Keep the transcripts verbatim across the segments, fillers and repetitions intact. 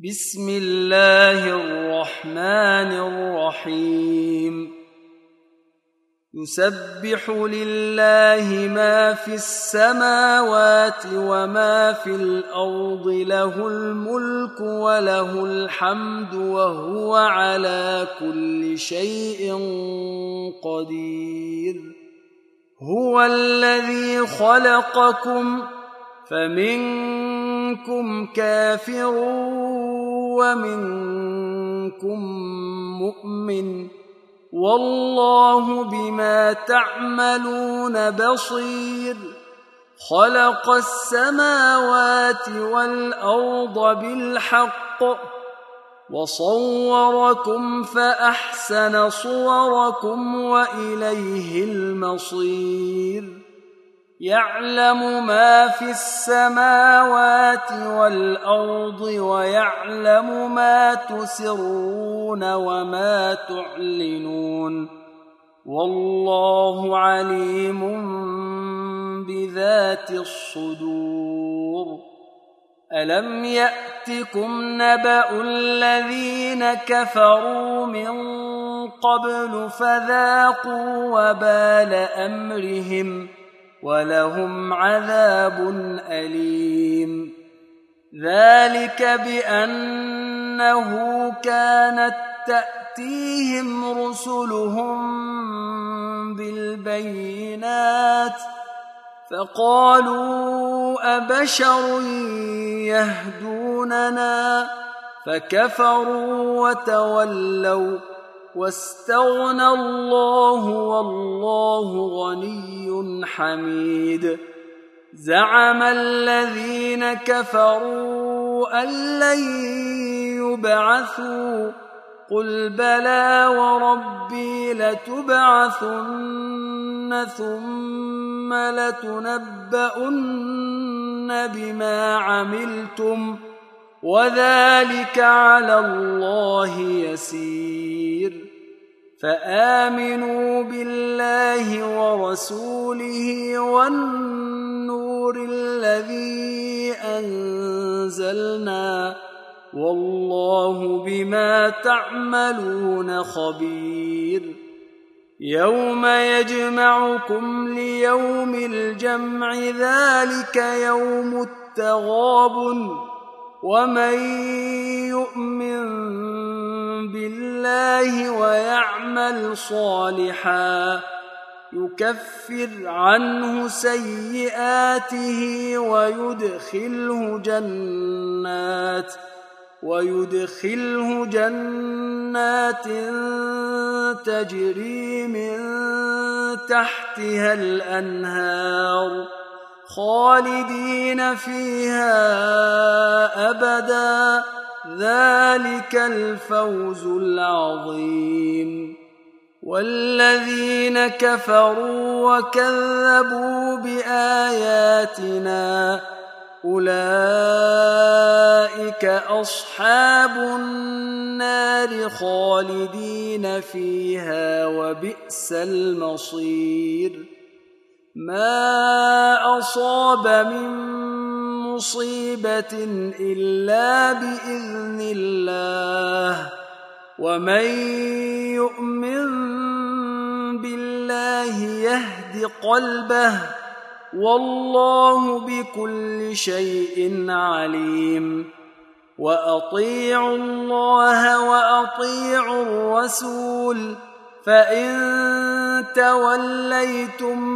بسم الله الرحمن الرحيم يسبح لله ما في السماوات وما في الأرض له الملك وله الحمد وهو على كل شيء قدير هو الذي خلقكم فمنكم كافر ومنكم مؤمن والله بما تعملون بصير خلق السماوات والأرض بالحق وصوركم فأحسن صوركم وإليه المصير يعلم ما في السماوات والأرض ويعلم ما تسرون وما تعلنون والله عليم بذات الصدور ألم يأتكم نبأ الذين كفروا من قبل فذاقوا وبال أمرهم ولهم عذاب أليم ذلك بأنه كانت تأتيهم رسلهم بالبينات فقالوا أبشر يهدوننا فكفروا وتولوا واستغنى الله والله غني حميد زعم الذين كفروا أن لن يبعثوا قل بلى وربي لتبعثن ثم لتنبؤن بما عملتم وذلك على الله يسير فآمنوا بالله ورسوله والنور الذي أنزلنا والله بما تعملون خبير يوم يجمعكم ليوم الجمع ذلك يوم التغابن ومن يؤمن بالله ويعمل صالحا يكفر عنه سيئاته ويدخله جنات ويدخله جنات تجري من تحتها الأنهار خالدين فيها أبدا ذلك الفوز العظيم والذين كفروا وكذبوا بآياتنا أولئك أصحاب النار خالدين فيها وبئس المصير ما أصاب من مصيبة إلا بإذن الله ومن يؤمن بالله يهد قلبه والله بكل شيء عليم وأطيعوا الله وأطيعوا الرسول فإن توليتم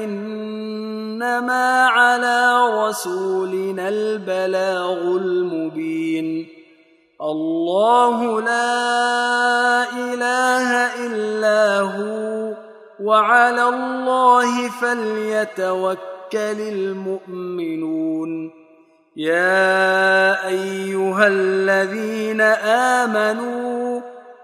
فإنما على رسولنا البلاغ المبين الله لا إله إلا هو وعلى الله فليتوكل المؤمنون يا أيها الذين آمنوا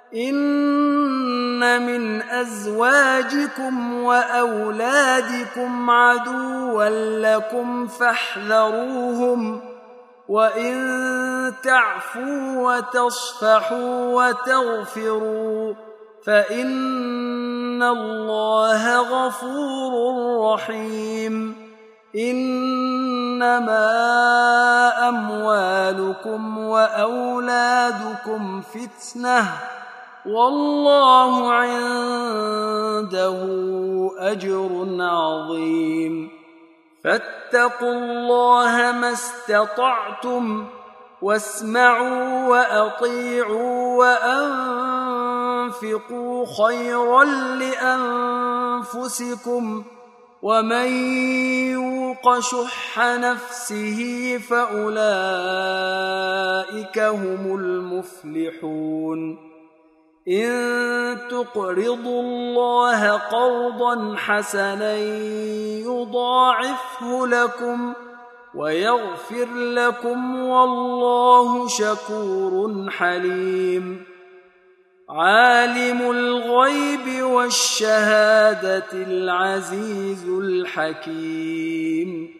إن من أزواجكم وأولادكم عدوا لكم فاحذروهم وإن تعفوا وتصفحوا وتغفروا فإن الله غفور رحيم إنما أموالكم وأولادكم فتنة والله عنده أجر عظيم فاتقوا الله ما استطعتم واسمعوا وأطيعوا وأنفقوا خيرا لأنفسكم ومن يوق شح نفسه فأولئك هم المفلحون إن تقرضوا الله قرضا حسنا يضاعفه لكم ويغفر لكم والله شكور حليم عالم الغيب والشهادة العزيز الحكيم